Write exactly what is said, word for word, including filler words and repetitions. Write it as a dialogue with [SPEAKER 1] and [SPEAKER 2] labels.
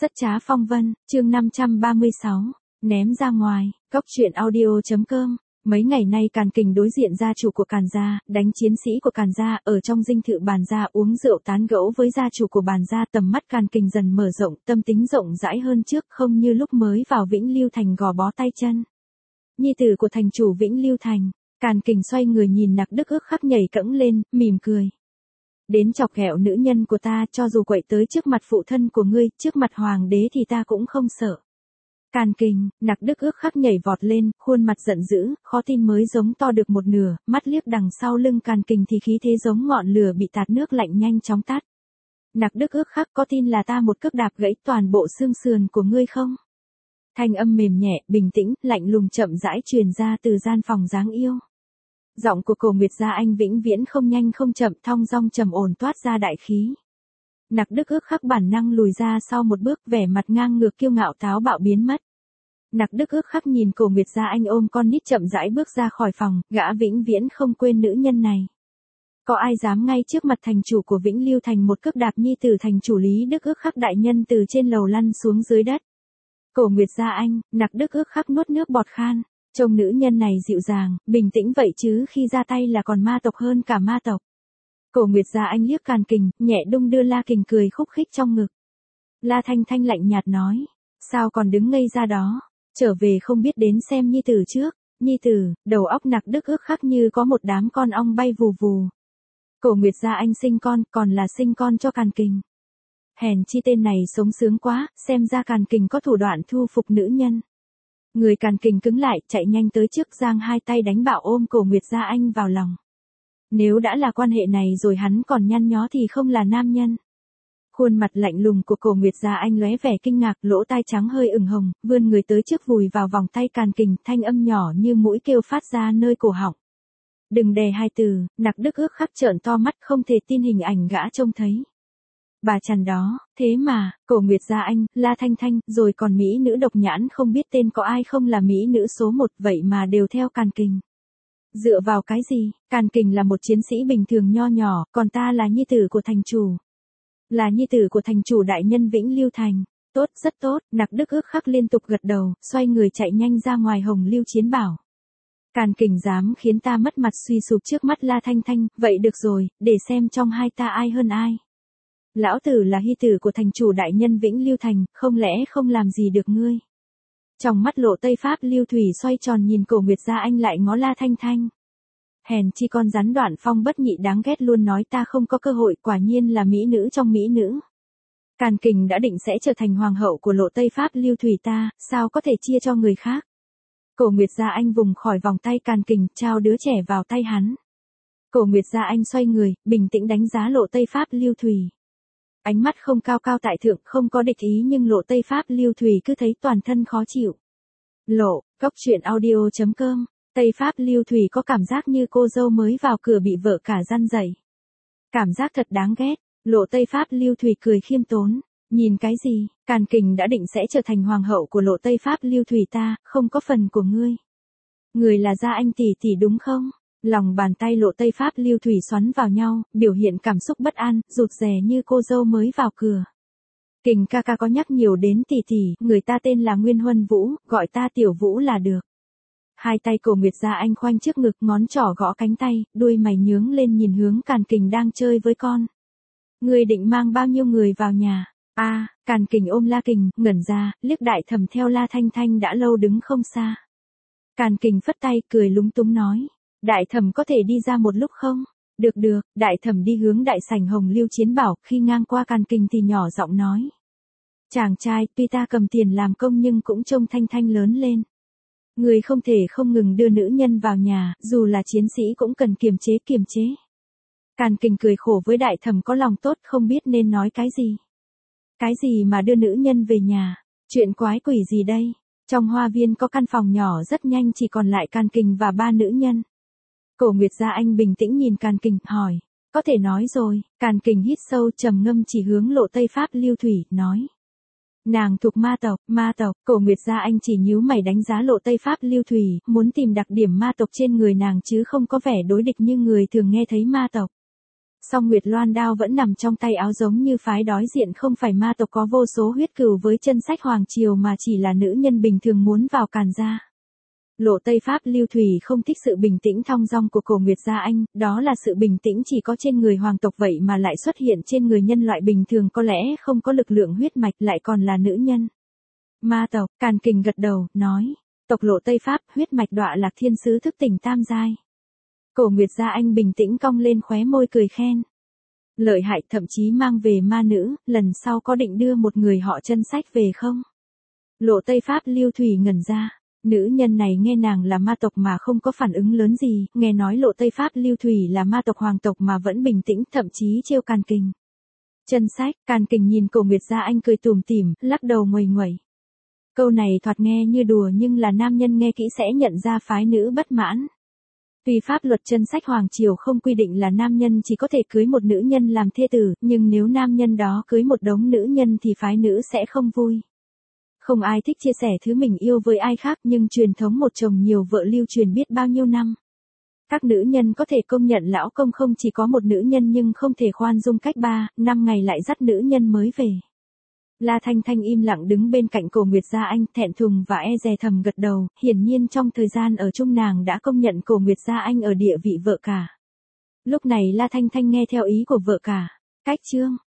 [SPEAKER 1] Rất trá phong vân, chương năm trăm ba mươi sáu, ném ra ngoài, cóc truyện audio chấm com. Mấy ngày nay Càn Kình đối diện gia chủ của Càn gia, đánh chiến sĩ của Càn gia, ở trong dinh thự Bàn gia uống rượu tán gẫu với gia chủ của Bàn gia. Tầm mắt Càn Kình dần mở rộng, tâm tính rộng rãi hơn trước, không như lúc mới vào Vĩnh Lưu Thành gò bó tay chân. Nhi tử của thành chủ Vĩnh Lưu Thành. Càn Kình xoay người nhìn Nặc Đức ước khắc nhảy cẫng lên, mỉm cười. Đến chọc ghẹo nữ nhân của ta, cho dù quậy tới trước mặt phụ thân của ngươi, trước mặt hoàng đế thì ta cũng không sợ. Càn Kình, Nặc Đức ước khắc nhảy vọt lên, khuôn mặt giận dữ, khó tin mới giống to được một nửa, mắt liếc đằng sau lưng Càn Kình thì khí thế giống ngọn lửa bị tạt nước lạnh nhanh chóng tắt. Nặc Đức ước khắc, có tin là ta một cước đạp gãy toàn bộ xương sườn của ngươi không? Thanh âm mềm nhẹ, bình tĩnh, lạnh lùng chậm rãi truyền ra từ gian phòng dáng yêu. Giọng của Cổ Nguyệt Gia Anh vĩnh viễn không nhanh không chậm, thong dong trầm ổn toát ra đại khí. Nặc Đức ước khắc bản năng lùi ra sau một bước, vẻ mặt ngang ngược kiêu ngạo táo bạo biến mất. Nặc Đức ước khắc nhìn Cổ Nguyệt Gia Anh ôm con nít chậm rãi bước ra khỏi phòng, gã vĩnh viễn không quên nữ nhân này. Có ai dám ngay trước mặt thành chủ của Vĩnh Lưu Thành một cước đạp nhi tử thành chủ Lý Đức ước khắc đại nhân từ trên lầu lăn xuống dưới đất. Cổ Nguyệt Gia Anh, Nặc Đức ước khắc nuốt nước bọt khan. Trông nữ nhân này dịu dàng, bình tĩnh vậy chứ khi ra tay là còn ma tộc hơn cả ma tộc. Cổ Nguyệt Gia Anh liếc Càn Kình, nhẹ đung đưa La Kình cười khúc khích trong ngực. La Thanh Thanh lạnh nhạt nói, sao còn đứng ngây ra đó, trở về không biết đến xem nhi tử trước. Nhi tử, đầu óc Nặc Đức ước khắc như có một đám con ong bay vù vù. Cổ Nguyệt Gia Anh sinh con, còn là sinh con cho Càn Kình. Hèn chi tên này sống sướng quá, xem ra Càn Kình có thủ đoạn thu phục nữ nhân. Người Càn Kình cứng lại, chạy nhanh tới trước, giang hai tay đánh bạo ôm Cổ Nguyệt Gia Anh vào lòng. Nếu đã là quan hệ này rồi hắn còn nhăn nhó thì không là nam nhân. Khuôn mặt lạnh lùng của Cổ Nguyệt Gia Anh lóe vẻ kinh ngạc, lỗ tai trắng hơi ửng hồng, vươn người tới trước vùi vào vòng tay Càn Kình, thanh âm nhỏ như mũi kêu phát ra nơi cổ họng. Đừng đè hai từ. Nặc Đức ước khắc trợn to mắt không thể tin hình ảnh gã trông thấy. Bà chằn đó, thế mà, Cổ Nguyệt Gia Anh, La Thanh Thanh, rồi còn mỹ nữ độc nhãn không biết tên có ai không là mỹ nữ số một, vậy mà đều theo Càn Kình. Dựa vào cái gì? Càn Kình là một chiến sĩ bình thường nho nhỏ, còn ta là nhi tử của thành chủ. Là nhi tử của thành chủ đại nhân Vĩnh Lưu Thành. Tốt, rất tốt. Nặc Đức ước khắc liên tục gật đầu, xoay người chạy nhanh ra ngoài Hồng Lưu Chiến Bảo. Càn Kình dám khiến ta mất mặt suy sụp trước mắt La Thanh Thanh, vậy được rồi, để xem trong hai ta ai hơn ai. Lão tử là hy tử của thành chủ đại nhân Vĩnh Lưu Thành, không lẽ không làm gì được ngươi? Trong mắt Lộ Tây Pháp Lưu Thủy xoay tròn nhìn Cổ Nguyệt Gia Anh lại ngó La Thanh Thanh. Hèn chi con rắn Đoạn Phong bất nhị đáng ghét luôn nói ta không có cơ hội, quả nhiên là mỹ nữ trong mỹ nữ. Càn Kình đã định sẽ trở thành hoàng hậu của Lộ Tây Pháp Lưu Thủy ta, sao có thể chia cho người khác? Cổ Nguyệt Gia Anh vùng khỏi vòng tay Càn Kình, trao đứa trẻ vào tay hắn. Cổ Nguyệt Gia Anh xoay người, bình tĩnh đánh giá Lộ Tây Pháp Lưu Thủy. Ánh mắt không cao cao tại thượng, không có địch ý nhưng Lộ Tây Pháp Lưu Thủy cứ thấy toàn thân khó chịu. Lộ, cóc truyện audio chấm com. Tây Pháp Lưu Thủy có cảm giác như cô dâu mới vào cửa bị vợ cả răn dậy. Cảm giác thật đáng ghét. Lộ Tây Pháp Lưu Thủy cười khiêm tốn. Nhìn cái gì? Càn Kình đã định sẽ trở thành hoàng hậu của Lộ Tây Pháp Lưu Thủy ta, không có phần của ngươi. Người là Gia Anh tỷ tỷ đúng không? Lòng bàn tay Lộ Tây Pháp Lưu Thủy xoắn vào nhau, biểu hiện cảm xúc bất an, rụt rè như cô dâu mới vào cửa. Kình ca ca có nhắc nhiều đến tỷ tỷ, người ta tên là Nguyên Huân Vũ, gọi ta Tiểu Vũ là được. Hai tay Cổ Nguyệt Gia Anh khoanh trước ngực, ngón trỏ gõ cánh tay, đuôi mày nhướng lên nhìn hướng Càn Kình đang chơi với con. Ngươi định mang bao nhiêu người vào nhà? A, à, Càn Kình ôm La Kình, ngẩn ra, liếc Đại Thẩm theo La Thanh Thanh đã lâu đứng không xa. Càn Kình phất tay, cười lúng túng nói. Đại Thẩm có thể đi ra một lúc không? Được được, Đại Thẩm đi hướng đại sảnh Hồng Lưu Chiến Bảo, khi ngang qua Càn Kình thì nhỏ giọng nói. Chàng trai, tuy ta cầm tiền làm công nhưng cũng trông Thanh Thanh lớn lên. Người không thể không ngừng đưa nữ nhân vào nhà, dù là chiến sĩ cũng cần kiềm chế kiềm chế. Càn Kình cười khổ với Đại Thẩm có lòng tốt không biết nên nói cái gì. Cái gì mà đưa nữ nhân về nhà? Chuyện quái quỷ gì đây? Trong hoa viên có căn phòng nhỏ rất nhanh chỉ còn lại Càn Kình và ba nữ nhân. Cổ Nguyệt Gia Anh bình tĩnh nhìn Càn Kình, hỏi. Có thể nói rồi. Càn Kình hít sâu trầm ngâm chỉ hướng Lộ Tây Pháp Lưu Thủy, nói. Nàng thuộc ma tộc, ma tộc. Cổ Nguyệt Gia Anh chỉ nhíu mày đánh giá Lộ Tây Pháp Lưu Thủy, muốn tìm đặc điểm ma tộc trên người nàng chứ không có vẻ đối địch như người thường nghe thấy ma tộc. Song Nguyệt Loan đao vẫn nằm trong tay áo, giống như phái đối diện không phải ma tộc có vô số huyết cừu với chân sách hoàng triều mà chỉ là nữ nhân bình thường muốn vào Càn gia. Lộ Tây Pháp Lưu Thủy không thích sự bình tĩnh thong dong của Cổ Nguyệt Gia Anh, đó là sự bình tĩnh chỉ có trên người hoàng tộc vậy mà lại xuất hiện trên người nhân loại bình thường có lẽ không có lực lượng huyết mạch lại còn là nữ nhân. Ma tộc, Càn Kình gật đầu, nói, tộc Lộ Tây Pháp, huyết mạch đọa lạc thiên sứ thức tỉnh tam giai. Cổ Nguyệt Gia Anh bình tĩnh cong lên khóe môi cười khen. Lợi hại, thậm chí mang về ma nữ, lần sau có định đưa một người họ chân sách về không? Lộ Tây Pháp Lưu Thủy ngẩn ra. Nữ nhân này nghe nàng là ma tộc mà không có phản ứng lớn gì, nghe nói Lộ Tây Pháp Lưu Thủy là ma tộc hoàng tộc mà vẫn bình tĩnh, thậm chí trêu Càn Kình. Chân sách, Càn Kình nhìn Cổ Nguyệt Gia Anh cười tủm tỉm, lắc đầu nguầy nguẩy. Câu này thoạt nghe như đùa nhưng là nam nhân nghe kỹ sẽ nhận ra phái nữ bất mãn. Tuy pháp luật chân sách hoàng triều không quy định là nam nhân chỉ có thể cưới một nữ nhân làm thê tử, nhưng nếu nam nhân đó cưới một đống nữ nhân thì phái nữ sẽ không vui. Không ai thích chia sẻ thứ mình yêu với ai khác, nhưng truyền thống một chồng nhiều vợ lưu truyền biết bao nhiêu năm. Các nữ nhân có thể công nhận lão công không chỉ có một nữ nhân nhưng không thể khoan dung cách ba, năm ngày lại dắt nữ nhân mới về. La Thanh Thanh im lặng đứng bên cạnh Cổ Nguyệt Gia Anh, thẹn thùng và e dè thầm gật đầu, hiển nhiên trong thời gian ở chung nàng đã công nhận Cổ Nguyệt Gia Anh ở địa vị vợ cả. Lúc này La Thanh Thanh nghe theo ý của vợ cả. Cách chương